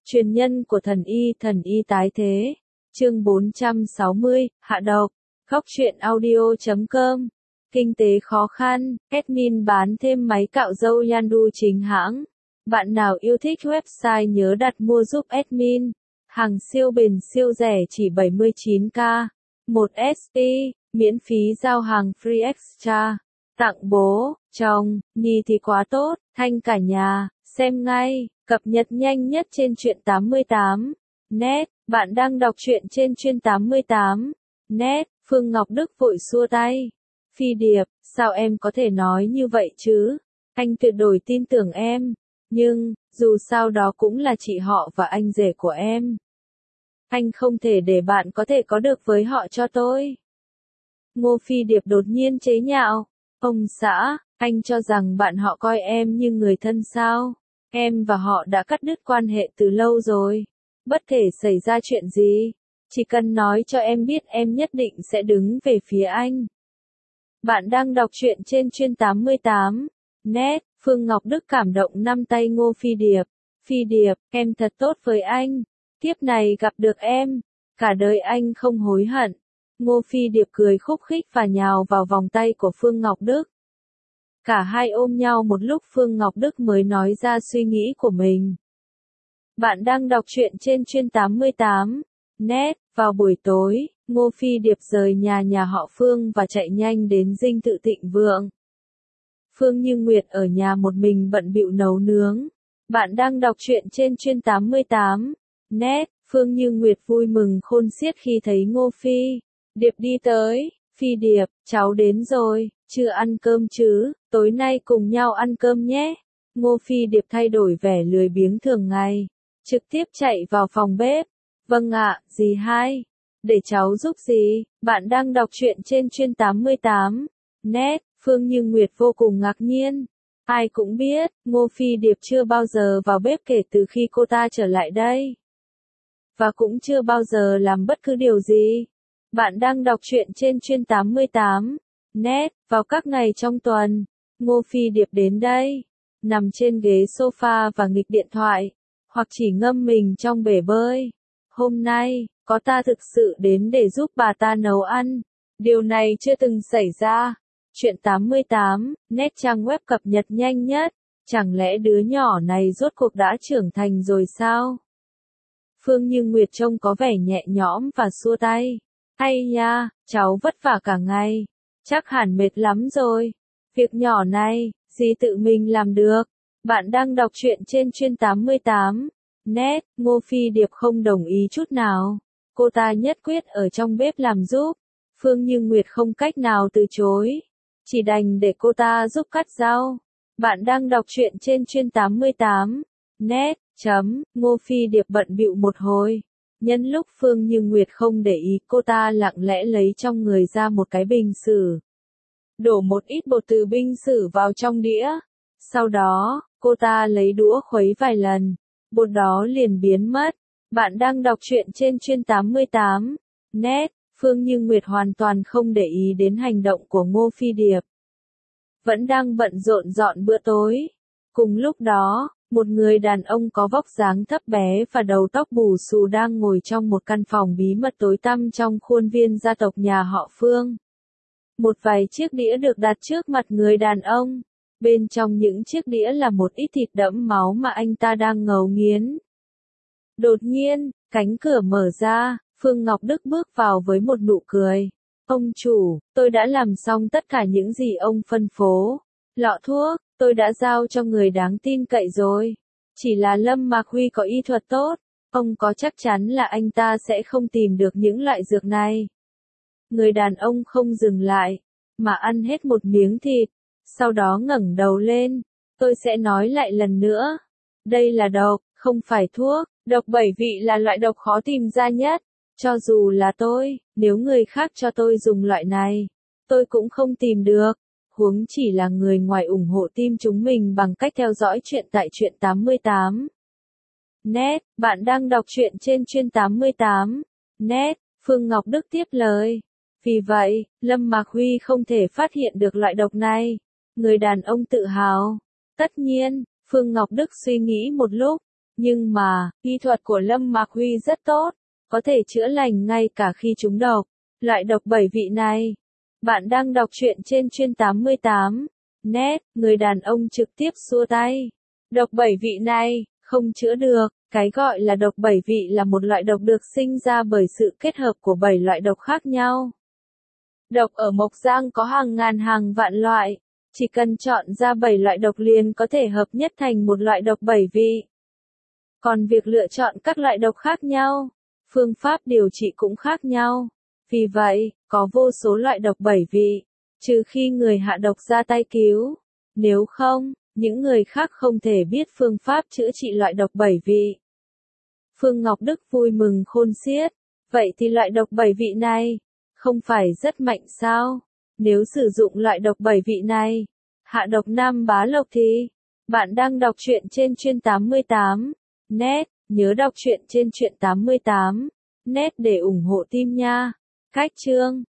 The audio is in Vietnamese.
Truyền nhân của thần y tái thế. Chương 460, hạ độc. Góc truyện audio.com. Kinh tế khó khăn, admin bán thêm máy cạo râu Yandu chính hãng. Bạn nào yêu thích website nhớ đặt mua giúp admin. Hàng siêu bền siêu rẻ chỉ 79k. 1 SP, miễn phí giao hàng free extra. Tặng bố, chồng, Nhi thì quá tốt, thanh cả nhà, xem ngay, cập nhật nhanh nhất trên truyện 88. Net, bạn đang đọc truyện trên truyện 88. Net, Phương Ngọc Đức vội xua tay. Phi Điệp, sao em có thể nói như vậy chứ? Anh tuyệt đối tin tưởng em. Nhưng, dù sao đó cũng là chị họ và anh rể của em. Anh không thể để bạn có thể có được với họ cho tôi. Ngô Phi Điệp đột nhiên chế nhạo. Ông xã, anh cho rằng bạn họ coi em như người thân sao? Em và họ đã cắt đứt quan hệ từ lâu rồi. Bất kể xảy ra chuyện gì, chỉ cần nói cho em biết em nhất định sẽ đứng về phía anh. Bạn đang đọc truyện trên truyện 88. Net, Phương Ngọc Đức cảm động nắm tay Ngô Phi Điệp. Phi Điệp, em thật tốt với anh. Kiếp này gặp được em, cả đời anh không hối hận. Ngô Phi Điệp cười khúc khích và nhào vào vòng tay của Phương Ngọc Đức. Cả hai ôm nhau một lúc Phương Ngọc Đức mới nói ra suy nghĩ của mình. Bạn đang đọc truyện trên truyện 88. Net, vào buổi tối, Ngô Phi Điệp rời nhà họ Phương và chạy nhanh đến dinh thự Thịnh Vượng. Phương Như Nguyệt ở nhà một mình bận bịu nấu nướng. Bạn đang đọc truyện trên truyện 88. Net, Phương Như Nguyệt vui mừng khôn xiết khi thấy Ngô Phi Điệp đi tới. Phi Điệp, cháu đến rồi, chưa ăn cơm chứ, tối nay cùng nhau ăn cơm nhé. Ngô Phi Điệp thay đổi vẻ lười biếng thường ngày, trực tiếp chạy vào phòng bếp. Vâng ạ, dì hai. Để cháu giúp gì? Bạn đang đọc truyện trên truyện 88. Net, Phương Như Nguyệt vô cùng ngạc nhiên. Ai cũng biết, Ngô Phi Điệp chưa bao giờ vào bếp kể từ khi cô ta trở lại đây. Và cũng chưa bao giờ làm bất cứ điều gì. Bạn đang đọc truyện trên truyện 88. Net, vào các ngày trong tuần, Ngô Phi Điệp đến đây, nằm trên ghế sofa và nghịch điện thoại, hoặc chỉ ngâm mình trong bể bơi. Hôm nay, có ta thực sự đến để giúp bà ta nấu ăn. Điều này chưa từng xảy ra. Truyện 88, Net trang web cập nhật nhanh nhất. Chẳng lẽ đứa nhỏ này rốt cuộc đã trưởng thành rồi sao? Phương Như Nguyệt trông có vẻ nhẹ nhõm và xua tay. Hay nha, cháu vất vả cả ngày. Chắc hẳn mệt lắm rồi. Việc nhỏ này, dì tự mình làm được. Bạn đang đọc truyện trên truyện 88. Net, Ngô Phi Điệp không đồng ý chút nào. Cô ta nhất quyết ở trong bếp làm giúp. Phương Như Nguyệt không cách nào từ chối. Chỉ đành để cô ta giúp cắt rau. Bạn đang đọc truyện trên truyện 88. Net, Ngô Phi Điệp bận bịu một hồi. Nhân lúc Phương Như Nguyệt không để ý, cô ta lặng lẽ lấy trong người ra một cái bình sứ. Đổ một ít bột từ bình sứ vào trong đĩa. Sau đó, cô ta lấy đũa khuấy vài lần. Bột đó liền biến mất. Bạn đang đọc truyện trên truyện 88. Net, Phương Như Nguyệt hoàn toàn không để ý đến hành động của Ngô Phi Điệp. Vẫn đang bận rộn dọn bữa tối. Cùng lúc đó, một người đàn ông có vóc dáng thấp bé và đầu tóc bù xù đang ngồi trong một căn phòng bí mật tối tăm trong khuôn viên gia tộc nhà họ Phương. Một vài chiếc đĩa được đặt trước mặt người đàn ông. Bên trong những chiếc đĩa là một ít thịt đẫm máu mà anh ta đang ngấu nghiến. Đột nhiên, cánh cửa mở ra, Phương Ngọc Đức bước vào với một nụ cười. Ông chủ, tôi đã làm xong tất cả những gì ông phân phối. Lọ thuốc, tôi đã giao cho người đáng tin cậy rồi. Chỉ là Lâm Mạc Huy có y thuật tốt. Ông có chắc chắn là anh ta sẽ không tìm được những loại dược này. Người đàn ông không dừng lại, mà ăn hết một miếng thịt. Sau đó ngẩng đầu lên. Tôi sẽ nói lại lần nữa. Đây là độc, không phải thuốc. Độc 7 vị là loại độc khó tìm ra nhất. Cho dù là tôi, nếu người khác cho tôi dùng loại này, tôi cũng không tìm được. Huống chỉ là người ngoài ủng hộ team chúng mình bằng cách theo dõi truyện tại truyện 88. Net, bạn đang đọc truyện trên truyện 88. Net, Phương Ngọc Đức tiếp lời. Vì vậy, Lâm Mạc Huy không thể phát hiện được loại độc này. Người đàn ông tự hào. Tất nhiên, Phương Ngọc Đức suy nghĩ một lúc. Nhưng mà, y thuật của Lâm Mạc Huy rất tốt, có thể chữa lành ngay cả khi trúng độc. Loại độc 7 vị này. Bạn đang đọc truyện trên chuyên 88. Net, người đàn ông trực tiếp xua tay. Độc 7 vị này, không chữa được. Cái gọi là độc 7 vị là một loại độc được sinh ra bởi sự kết hợp của 7 loại độc khác nhau. Độc ở Mộc Giang có hàng ngàn hàng vạn loại. Chỉ cần chọn ra 7 loại độc liền có thể hợp nhất thành một loại độc 7 vị. Còn việc lựa chọn các loại độc khác nhau, phương pháp điều trị cũng khác nhau. Vì vậy, có vô số loại độc 7 vị, trừ khi người hạ độc ra tay cứu. Nếu không, những người khác không thể biết phương pháp chữa trị loại độc 7 vị. Phương Ngọc Đức vui mừng khôn xiết. Vậy thì loại độc 7 vị này, không phải rất mạnh sao? Nếu sử dụng loại độc 7 vị này, hạ độc Nam Bá Lộc thì, bạn đang đọc truyện trên chuyên 88. Net, nhớ đọc truyện trên truyện 88. Net để ủng hộ team nha. Cách chương